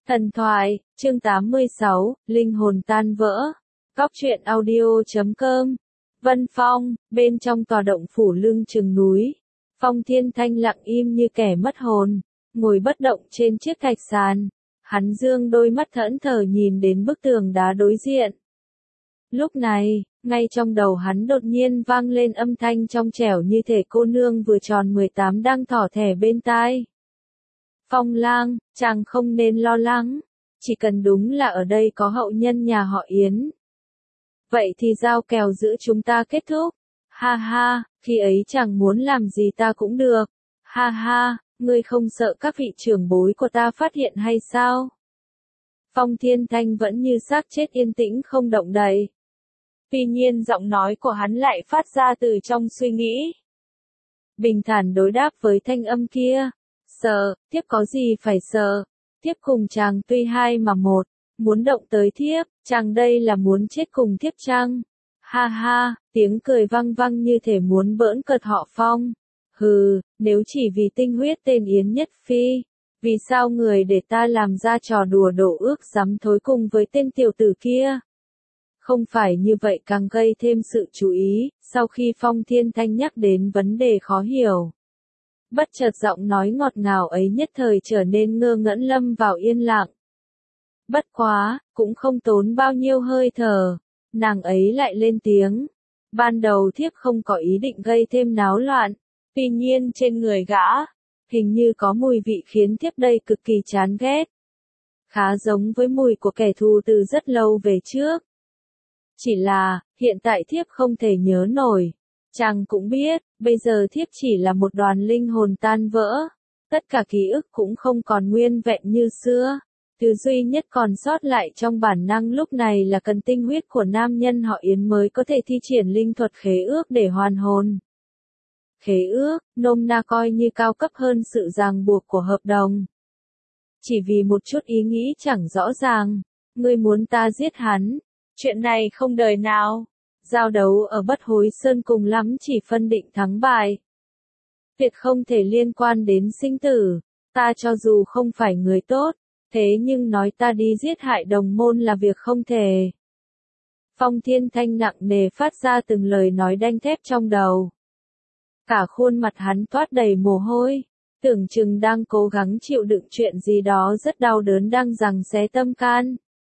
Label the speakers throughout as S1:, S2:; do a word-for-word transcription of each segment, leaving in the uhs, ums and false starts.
S1: Thần thoại, chương tám mươi sáu, linh hồn tan vỡ. Góc truyện audio chấm com. Vân Phong, bên trong tòa động phủ lưng chừng núi. Phong Thiên Thanh lặng im như kẻ mất hồn, ngồi bất động trên chiếc thạch sàn. Hắn dương đôi mắt thẫn thờ nhìn đến bức tường đá đối diện. Lúc này, ngay trong đầu hắn đột nhiên vang lên âm thanh trong trẻo như thể cô nương vừa tròn mười tám đang thỏ thẻ bên tai. Phong Lang, chàng không nên lo lắng, chỉ cần đúng là ở đây có hậu nhân nhà họ Yến. Vậy thì giao kèo giữa chúng ta kết thúc. Ha ha, khi ấy chàng muốn làm gì ta cũng được. Ha ha, ngươi không sợ các vị trưởng bối của ta phát hiện hay sao? Phong Thiên Thanh vẫn như xác chết yên tĩnh không động đậy. Tuy nhiên giọng nói của hắn lại phát ra từ trong suy nghĩ. Bình thản đối đáp với thanh âm kia. Sợ, thiếp có gì phải sợ, thiếp cùng chàng tuy hai mà một, muốn động tới thiếp, chàng đây là muốn chết cùng thiếp chăng? Ha ha, tiếng cười vang vang như thể muốn bỡn cợt họ Phong. Hừ, nếu chỉ vì tinh huyết tên Yến Nhất Phi, vì sao người để ta làm ra trò đùa đổ ước dám thối cùng với tên tiểu tử kia? Không phải như vậy càng gây thêm sự chú ý, sau khi Phong Thiên Thanh nhắc đến vấn đề khó hiểu. Bất chợt giọng nói ngọt ngào ấy nhất thời trở nên ngơ ngẩn lâm vào yên lặng. Bất quá, cũng không tốn bao nhiêu hơi thở, nàng ấy lại lên tiếng. Ban đầu thiếp không có ý định gây thêm náo loạn, tuy nhiên trên người gã, hình như có mùi vị khiến thiếp đây cực kỳ chán ghét. Khá giống với mùi của kẻ thù từ rất lâu về trước. Chỉ là, hiện tại thiếp không thể nhớ nổi. Chàng cũng biết, bây giờ thiếp chỉ là một đoàn linh hồn tan vỡ. Tất cả ký ức cũng không còn nguyên vẹn như xưa. Thứ duy nhất còn sót lại trong bản năng lúc này là cần tinh huyết của nam nhân họ Yến mới có thể thi triển linh thuật khế ước để hoàn hồn. Khế ước, nôm na coi như cao cấp hơn sự ràng buộc của hợp đồng. Chỉ vì một chút ý nghĩ chẳng rõ ràng, ngươi muốn ta giết hắn. Chuyện này không đời nào. Giao đấu ở Bất Hối Sơn cùng lắm chỉ phân định thắng bại. Việc không thể liên quan đến sinh tử, ta cho dù không phải người tốt, thế nhưng nói ta đi giết hại đồng môn là việc không thể. Phong Thiên Thanh nặng nề phát ra từng lời nói đanh thép trong đầu. Cả khuôn mặt hắn toát đầy mồ hôi, tưởng chừng đang cố gắng chịu đựng chuyện gì đó rất đau đớn đang giằng xé tâm can.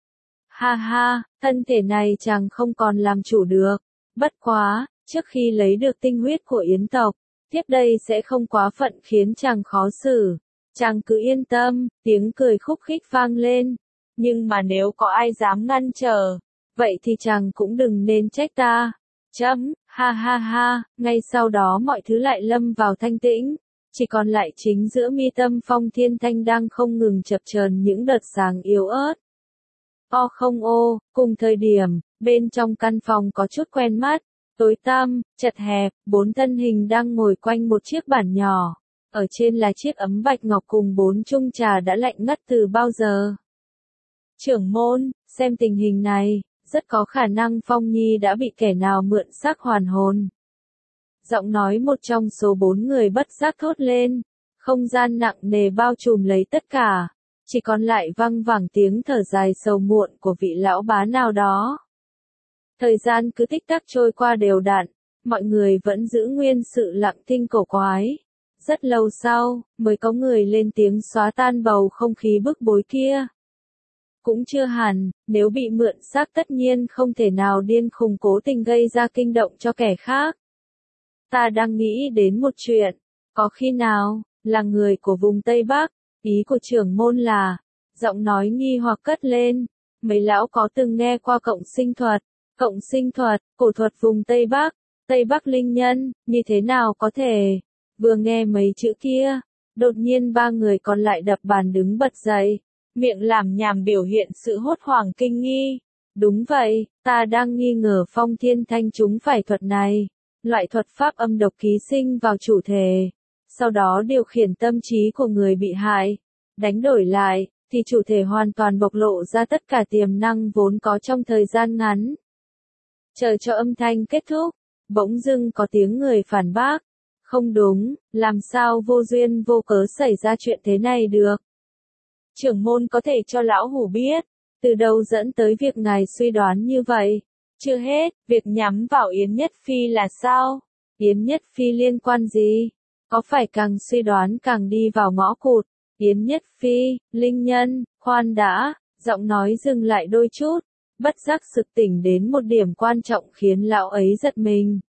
S1: Ha ha, thân thể này chàng không còn làm chủ được. Bất quá, trước khi lấy được tinh huyết của Yến tộc, tiếp đây sẽ không quá phận khiến chàng khó xử. Chàng cứ yên tâm, tiếng cười khúc khích vang lên. Nhưng mà nếu có ai dám ngăn trở, vậy thì chàng cũng đừng nên trách ta. Chấm, ha ha ha, ngay sau đó mọi thứ lại lâm vào thanh tĩnh. Chỉ còn lại chính giữa mi tâm Phong Thiên Thanh đang không ngừng chập chờn những đợt sáng yếu ớt. O không ô, cùng thời điểm, bên trong căn phòng có chút quen mắt, tối tăm, chật hẹp, bốn thân hình đang ngồi quanh một chiếc bàn nhỏ. Ở trên là chiếc ấm bạch ngọc cùng bốn chung trà đã lạnh ngắt từ bao giờ. Trưởng môn, xem tình hình này, rất có khả năng Phong Nhi đã bị kẻ nào mượn xác hoàn hồn. Giọng nói một trong số bốn người bất giác thốt lên, không gian nặng nề bao trùm lấy tất cả. Chỉ còn lại văng vẳng tiếng thở dài sầu muộn của vị lão bá nào đó. Thời gian cứ tích tắc trôi qua đều đặn, mọi người vẫn giữ nguyên sự lặng thinh cổ quái. Rất lâu sau, mới có người lên tiếng xóa tan bầu không khí bức bối kia. Cũng chưa hẳn, nếu bị mượn xác tất nhiên không thể nào điên khùng cố tình gây ra kinh động cho kẻ khác. Ta đang nghĩ đến một chuyện, có khi nào, là người của vùng Tây Bắc. Ý của trưởng môn là, giọng nói nghi hoặc cất lên, mấy lão có từng nghe qua cộng sinh thuật, cộng sinh thuật, cổ thuật vùng Tây Bắc, Tây Bắc linh nhân, như thế nào có thể, vừa nghe mấy chữ kia, đột nhiên ba người còn lại đập bàn đứng bật dậy, miệng làm nhảm biểu hiện sự hốt hoảng kinh nghi. Đúng vậy, ta đang nghi ngờ Phong Thiên Thanh chúng phải thuật này, loại thuật pháp âm độc ký sinh vào chủ thể. Sau đó điều khiển tâm trí của người bị hại. Đánh đổi lại, thì chủ thể hoàn toàn bộc lộ ra tất cả tiềm năng vốn có trong thời gian ngắn. Chờ cho âm thanh kết thúc, bỗng dưng có tiếng người phản bác. Không đúng, làm sao vô duyên vô cớ xảy ra chuyện thế này được. Trưởng môn có thể cho lão hủ biết, từ đâu dẫn tới việc ngài suy đoán như vậy? Chưa hết, việc nhắm vào Yến Nhất Phi là sao? Yến Nhất Phi liên quan gì? Có phải càng suy đoán càng đi vào ngõ cụt? Yến Nhất Phi, Linh Nhân, khoan đã, giọng nói dừng lại đôi chút, bất giác sực tỉnh đến một điểm quan trọng khiến lão ấy giật mình.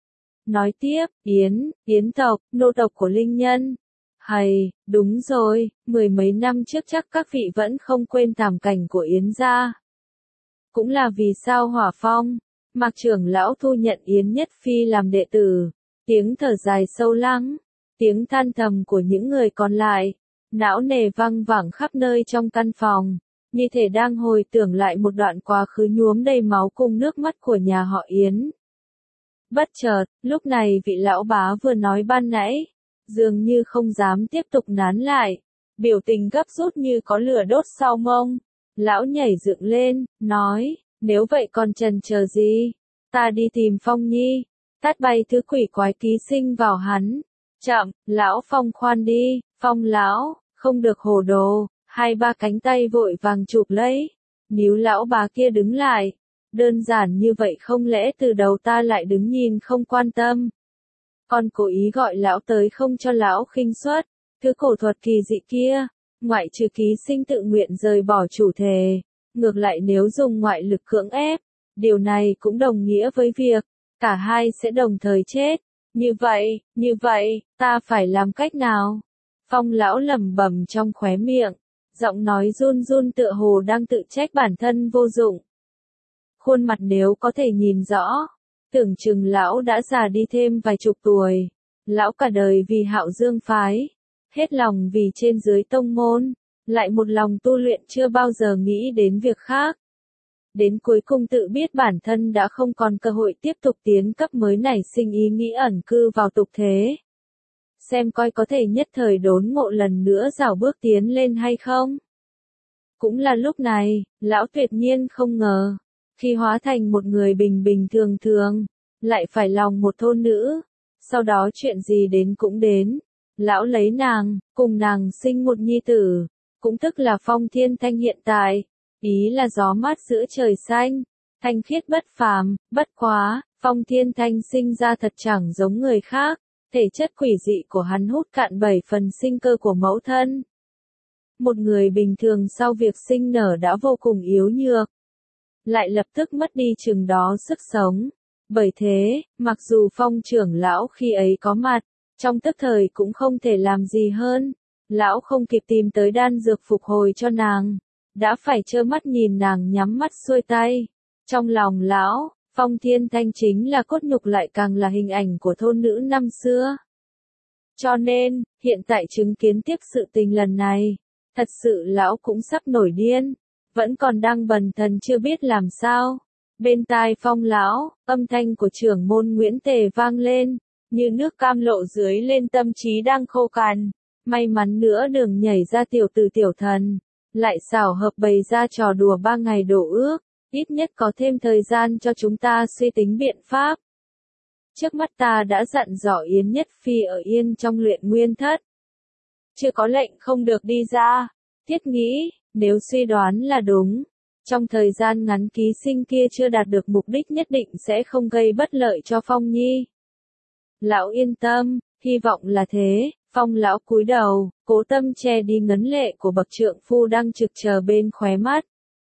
S1: Nói tiếp, Yến, Yến tộc, nô tộc của Linh Nhân. Hay, đúng rồi, mười mấy năm trước chắc các vị vẫn không quên thảm cảnh của Yến gia. Cũng là vì sao Hỏa Phong, Mạc trưởng lão thu nhận Yến Nhất Phi làm đệ tử. Tiếng thở dài sâu lắng, tiếng than thầm của những người còn lại, não nề văng vẳng khắp nơi trong căn phòng, như thể đang hồi tưởng lại một đoạn quá khứ nhuốm đầy máu cùng nước mắt của nhà họ Yến. Bất chợt, lúc này vị lão bá vừa nói ban nãy, dường như không dám tiếp tục nán lại, biểu tình gấp rút như có lửa đốt sau mông. Lão nhảy dựng lên, nói, nếu vậy còn chần chờ gì, ta đi tìm Phong Nhi, tát bay thứ quỷ quái ký sinh vào hắn. Chậm, lão Phong khoan đi, Phong lão, không được hồ đồ, hai ba cánh tay vội vàng chụp lấy, níu lão bà kia đứng lại. Đơn giản như vậy không lẽ từ đầu ta lại đứng nhìn không quan tâm. Còn cố ý gọi lão tới không cho lão khinh suất, thứ cổ thuật kỳ dị kia, ngoại trừ ký sinh tự nguyện rời bỏ chủ thể, ngược lại nếu dùng ngoại lực cưỡng ép, điều này cũng đồng nghĩa với việc, cả hai sẽ đồng thời chết. Như vậy, như vậy, ta phải làm cách nào? Phong lão lẩm bẩm trong khóe miệng, giọng nói run run tựa hồ đang tự trách bản thân vô dụng. Khuôn mặt nếu có thể nhìn rõ, tưởng chừng lão đã già đi thêm vài chục tuổi. Lão cả đời vì Hạo Dương phái, hết lòng vì trên dưới tông môn, lại một lòng tu luyện chưa bao giờ nghĩ đến việc khác. Đến cuối cùng tự biết bản thân đã không còn cơ hội tiếp tục tiến cấp mới nảy sinh ý nghĩ ẩn cư vào tục thế. Xem coi có thể nhất thời đốn ngộ lần nữa rảo bước tiến lên hay không. Cũng là lúc này, lão tuyệt nhiên không ngờ, khi hóa thành một người bình bình thường thường, lại phải lòng một thôn nữ, sau đó chuyện gì đến cũng đến, lão lấy nàng, cùng nàng sinh một nhi tử, cũng tức là Phong Thiên Thanh hiện tại, ý là gió mát giữa trời xanh, thanh khiết bất phàm, bất quá, Phong Thiên Thanh sinh ra thật chẳng giống người khác, thể chất quỷ dị của hắn hút cạn bảy phần sinh cơ của mẫu thân. Một người bình thường sau việc sinh nở đã vô cùng yếu nhược, lại lập tức mất đi chừng đó sức sống. Bởi thế, mặc dù Phong trưởng lão khi ấy có mặt, trong tức thời cũng không thể làm gì hơn. Lão không kịp tìm tới đan dược phục hồi cho nàng, đã phải trơ mắt nhìn nàng nhắm mắt xuôi tay. Trong lòng lão, Phong Thiên Thanh chính là cốt nhục lại càng là hình ảnh của thôn nữ năm xưa. Cho nên, hiện tại chứng kiến tiếp sự tình lần này, thật sự lão cũng sắp nổi điên, vẫn còn đang bần thần chưa biết làm sao. Bên tai Phong lão, âm thanh của trưởng môn Nguyễn Tề vang lên, như nước cam lộ dưới lên tâm trí đang khô cằn. May mắn nữa đường nhảy ra tiểu tử tiểu thần, lại xảo hợp bày ra trò đùa ba ngày đổ ước, ít nhất có thêm thời gian cho chúng ta suy tính biện pháp. Trước mắt ta đã dặn dò Yến Nhất Phi ở yên trong luyện nguyên thất. Chưa có lệnh không được đi ra, thiết nghĩ, nếu suy đoán là đúng, trong thời gian ngắn ký sinh kia chưa đạt được mục đích nhất định sẽ không gây bất lợi cho Phong Nhi. Lão yên tâm, hy vọng là thế. Phong lão cúi đầu, cố tâm che đi ngấn lệ của bậc trượng phu đang trực chờ bên khóe mắt.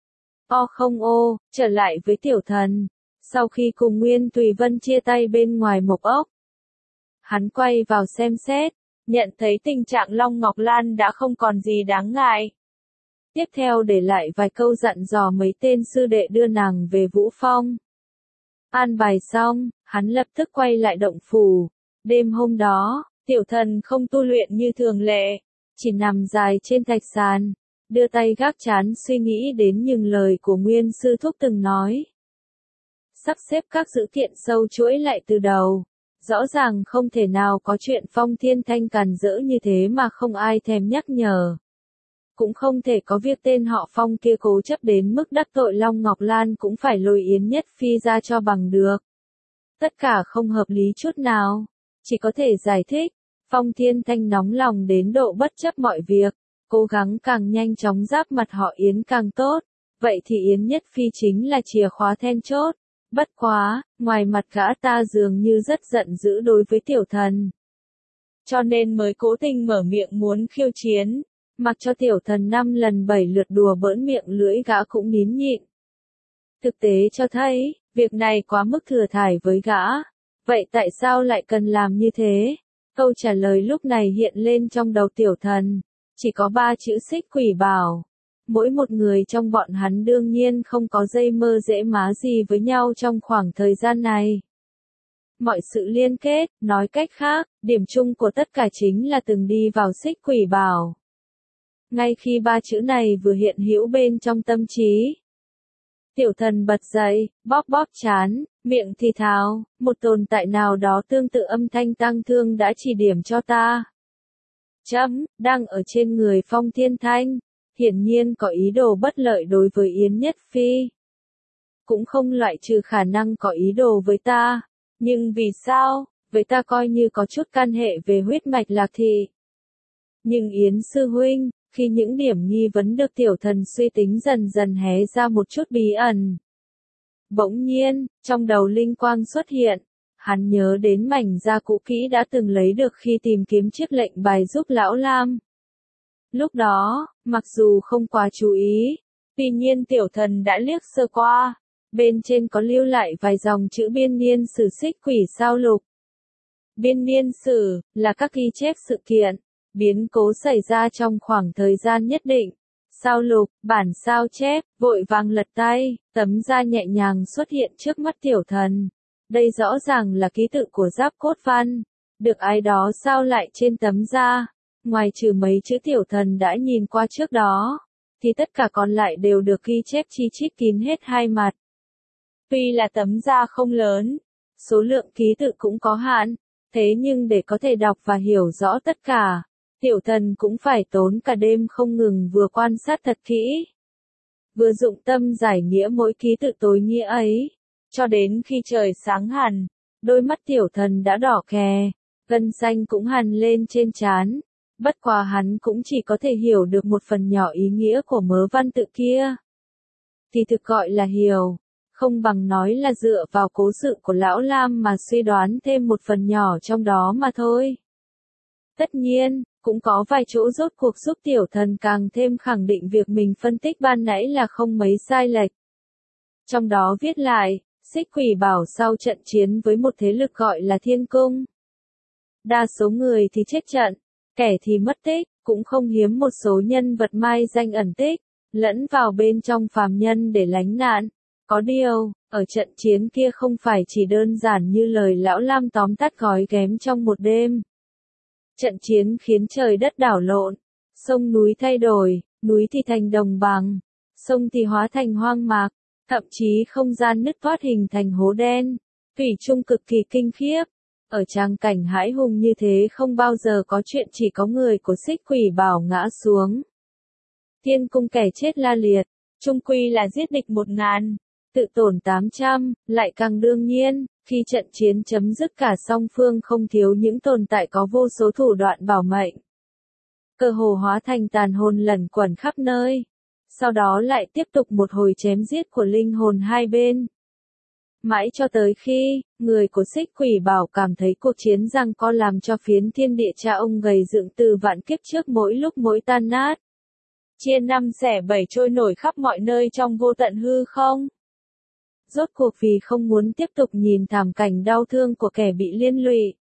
S1: O không ô, trở lại với tiểu thần, sau khi cùng Nguyên Tùy Vân chia tay bên ngoài mộc ốc. Hắn quay vào xem xét, nhận thấy tình trạng Long Ngọc Lan đã không còn gì đáng ngại. Tiếp theo để lại vài câu dặn dò mấy tên sư đệ đưa nàng về Vũ Phong. An bài xong, hắn lập tức quay lại động phủ. Đêm hôm đó, tiểu thần không tu luyện như thường lệ, chỉ nằm dài trên thạch sàn, đưa tay gác trán suy nghĩ đến những lời của Nguyên sư thúc từng nói. Sắp xếp các dữ kiện sâu chuỗi lại từ đầu, rõ ràng không thể nào có chuyện Phong Thiên Thanh càn rỡ như thế mà không ai thèm nhắc nhở. Cũng không thể có việc tên họ Phong kia cố chấp đến mức đắc tội Long Ngọc Lan cũng phải lôi Yến Nhất Phi ra cho bằng được. Tất cả không hợp lý chút nào, chỉ có thể giải thích, Phong Thiên Thanh nóng lòng đến độ bất chấp mọi việc, cố gắng càng nhanh chóng giáp mặt họ Yến càng tốt, vậy thì Yến Nhất Phi chính là chìa khóa then chốt. Bất quá, ngoài mặt gã ta dường như rất giận dữ đối với tiểu thần. Cho nên mới cố tình mở miệng muốn khiêu chiến, mặc cho tiểu thần năm lần bảy lượt đùa bỡn miệng lưỡi gã cũng nín nhịn. Thực tế cho thấy, việc này quá mức thừa thải với gã. Vậy tại sao lại cần làm như thế? Câu trả lời lúc này hiện lên trong đầu tiểu thần. Chỉ có ba chữ Xích Quỷ Bảo. Mỗi một người trong bọn hắn đương nhiên không có dây mơ dễ má gì với nhau trong khoảng thời gian này. Mọi sự liên kết, nói cách khác, điểm chung của tất cả chính là từng đi vào Xích Quỷ Bảo. Ngay khi ba chữ này vừa hiện hữu bên trong tâm trí, tiểu thần bật dậy, bóp bóp trán, miệng thì thào, một tồn tại nào đó tương tự âm thanh tang thương đã chỉ điểm cho ta. Chấm, đang ở trên người Phong Thiên Thanh, hiển nhiên có ý đồ bất lợi đối với Yến Nhất Phi. Cũng không loại trừ khả năng có ý đồ với ta, nhưng vì sao, với ta coi như có chút can hệ về huyết mạch Lạc Thị. Nhưng Yến Sư Huynh, khi những điểm nghi vấn được tiểu thần suy tính dần dần hé ra một chút bí ẩn. Bỗng nhiên, trong đầu linh quang xuất hiện, hắn nhớ đến mảnh da cũ kỹ đã từng lấy được khi tìm kiếm chiếc lệnh bài giúp Lão Lam. Lúc đó, mặc dù không quá chú ý, tuy nhiên tiểu thần đã liếc sơ qua, bên trên có lưu lại vài dòng chữ biên niên sử Xích Quỷ Sao Lục. Biên niên sử, là các ghi chép sự kiện, biến cố xảy ra trong khoảng thời gian nhất định. Sao lục, bản sao chép, vội vàng lật tay, tấm da nhẹ nhàng xuất hiện trước mắt tiểu thần. Đây rõ ràng là ký tự của Giáp Cốt Văn, được ai đó sao lại trên tấm da. Ngoài trừ mấy chữ tiểu thần đã nhìn qua trước đó, thì tất cả còn lại đều được ghi chép chi chít kín hết hai mặt. Tuy là tấm da không lớn, số lượng ký tự cũng có hạn, thế nhưng để có thể đọc và hiểu rõ tất cả, tiểu thần cũng phải tốn cả đêm không ngừng vừa quan sát thật kỹ, vừa dụng tâm giải nghĩa mỗi ký tự tối nghĩa ấy, cho đến khi trời sáng hẳn, đôi mắt tiểu thần đã đỏ khè, gân xanh cũng hằn lên trên trán. Bất quá hắn cũng chỉ có thể hiểu được một phần nhỏ ý nghĩa của mớ văn tự kia. Thì thực gọi là hiểu, không bằng nói là dựa vào cố sự của Lão Lam mà suy đoán thêm một phần nhỏ trong đó mà thôi. Tất nhiên, cũng có vài chỗ rốt cuộc giúp tiểu thần càng thêm khẳng định việc mình phân tích ban nãy là không mấy sai lệch. Trong đó viết lại, Xích Quỷ Bảo sau trận chiến với một thế lực gọi là Thiên Cung. Đa số người thì chết trận, kẻ thì mất tích, cũng không hiếm một số nhân vật mai danh ẩn tích, lẫn vào bên trong phàm nhân để lánh nạn. Có điều, ở trận chiến kia không phải chỉ đơn giản như lời Lão Lam tóm tắt gói ghém trong một đêm. Trận chiến khiến trời đất đảo lộn, sông núi thay đổi, núi thì thành đồng bằng, sông thì hóa thành hoang mạc, thậm chí không gian nứt toát hình thành hố đen, thủy chung cực kỳ kinh khiếp. Ở tràng cảnh hãi hùng như thế không bao giờ có chuyện chỉ có người của Xích Quỷ Bảo ngã xuống. Thiên Cung kẻ chết la liệt, chung quy là giết địch một ngàn, tự tổn tám trăm, lại càng đương nhiên, khi trận chiến chấm dứt cả song phương không thiếu những tồn tại có vô số thủ đoạn bảo mệnh. Cơ hồ hóa thành tàn hồn lẩn quẩn khắp nơi. Sau đó lại tiếp tục một hồi chém giết của linh hồn hai bên. Mãi cho tới khi, người của Xích Quỷ Bảo cảm thấy cuộc chiến giằng co làm cho phiến thiên địa cha ông gầy dựng từ vạn kiếp trước mỗi lúc mỗi tan nát. Chia năm xẻ bảy trôi nổi khắp mọi nơi trong vô tận hư không. Rốt cuộc vì không muốn tiếp tục nhìn thảm cảnh đau thương của kẻ bị liên lụy.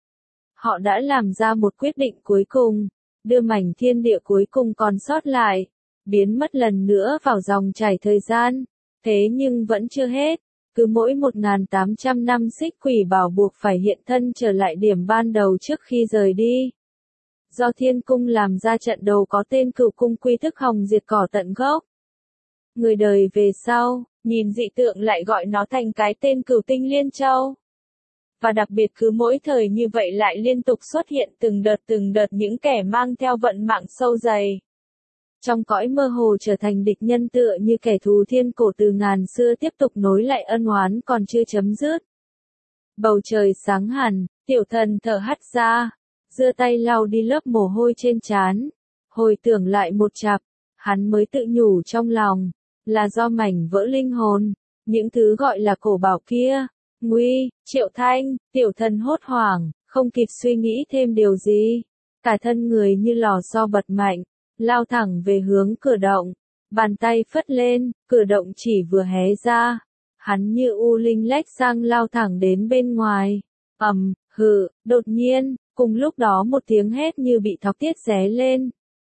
S1: Họ đã làm ra một quyết định cuối cùng, đưa mảnh thiên địa cuối cùng còn sót lại, biến mất lần nữa vào dòng chảy thời gian. Thế nhưng vẫn chưa hết. Cứ mỗi một nghìn tám trăm năm Xích Quỷ Bảo buộc phải hiện thân trở lại điểm ban đầu trước khi rời đi. Do Thiên Cung làm ra trận đầu có tên Cửu Cung quy thức hồng diệt cỏ tận gốc. Người đời về sau, nhìn dị tượng lại gọi nó thành cái tên Cửu Tinh Liên Châu. Và đặc biệt cứ mỗi thời như vậy lại liên tục xuất hiện từng đợt từng đợt những kẻ mang theo vận mạng sâu dày. Trong cõi mơ hồ trở thành địch nhân tựa như kẻ thù thiên cổ từ ngàn xưa tiếp tục nối lại ân oán còn chưa chấm dứt. Bầu trời sáng hẳn, tiểu thần thở hắt ra, giơ tay lau đi lớp mồ hôi trên trán. Hồi tưởng lại một chặp, hắn mới tự nhủ trong lòng, là do mảnh vỡ linh hồn, những thứ gọi là cổ bảo kia. Nguy, Triệu Thanh, tiểu thần hốt hoảng, không kịp suy nghĩ thêm điều gì. Cả thân người như lò xo bật mạnh, lao thẳng về hướng cửa động. Bàn tay phất lên, cửa động chỉ vừa hé ra. Hắn như u linh lách sang lao thẳng đến bên ngoài. Ầm, hự, đột nhiên, cùng lúc đó một tiếng hét như bị thọc tiết xé lên.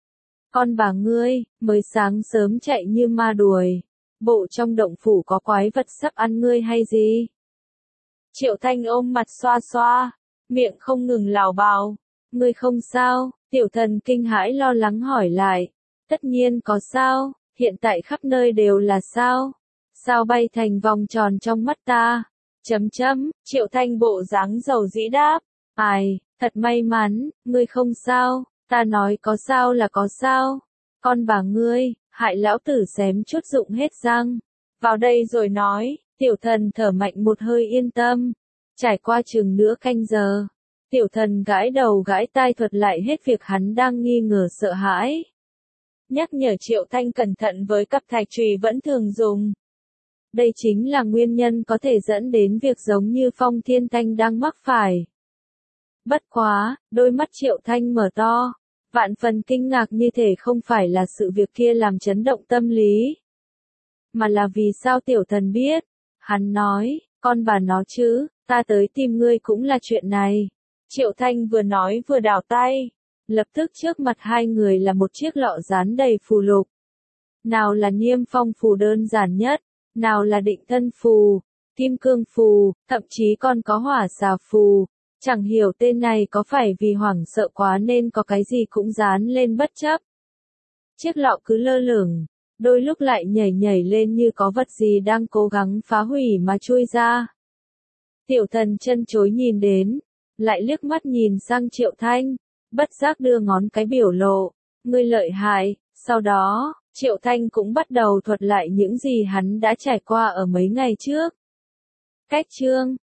S1: Con bà ngươi, mới sáng sớm chạy như ma đuổi. Bộ trong động phủ có quái vật sắp ăn ngươi hay gì? Triệu Thanh ôm mặt xoa xoa, miệng không ngừng lảo bào. Ngươi không sao? Tiểu thần kinh hãi lo lắng hỏi lại. Tất nhiên có sao, hiện tại khắp nơi đều là sao. Sao bay thành vòng tròn trong mắt ta? Chấm chấm, Triệu Thanh bộ dáng dầu dĩ đáp. Ai, thật may mắn, ngươi không sao, ta nói có sao là có sao. Con bà ngươi, hại lão tử xém chút rụng hết răng. Vào đây rồi nói, tiểu thần thở mạnh một hơi yên tâm. Trải qua chừng nửa canh giờ, tiểu thần gãi đầu gãi tai thuật lại hết việc hắn đang nghi ngờ sợ hãi. Nhắc nhở Triệu Thanh cẩn thận với cặp thạch chùy vẫn thường dùng. Đây chính là nguyên nhân có thể dẫn đến việc giống như Phong Thiên Thanh đang mắc phải. Bất quá, đôi mắt Triệu Thanh mở to, vạn phần kinh ngạc như thể không phải là sự việc kia làm chấn động tâm lý. Mà là vì sao tiểu thần biết? Hắn nói, con bà nó chứ, ta tới tìm ngươi cũng là chuyện này. Triệu Thanh vừa nói vừa đảo tay. Lập tức trước mặt hai người là một chiếc lọ dán đầy phù lục. Nào là niêm phong phù đơn giản nhất, nào là định thân phù, kim cương phù, thậm chí còn có hỏa xà phù. Chẳng hiểu tên này có phải vì hoảng sợ quá nên có cái gì cũng dán lên bất chấp. Chiếc lọ cứ lơ lửng, đôi lúc lại nhảy nhảy lên như có vật gì đang cố gắng phá hủy mà chui ra. Tiểu thần chân chối nhìn đến, lại liếc mắt nhìn sang Triệu Thanh, bất giác đưa ngón cái biểu lộ, ngươi lợi hại. Sau đó, Triệu Thanh cũng bắt đầu thuật lại những gì hắn đã trải qua ở mấy ngày trước. Cách chương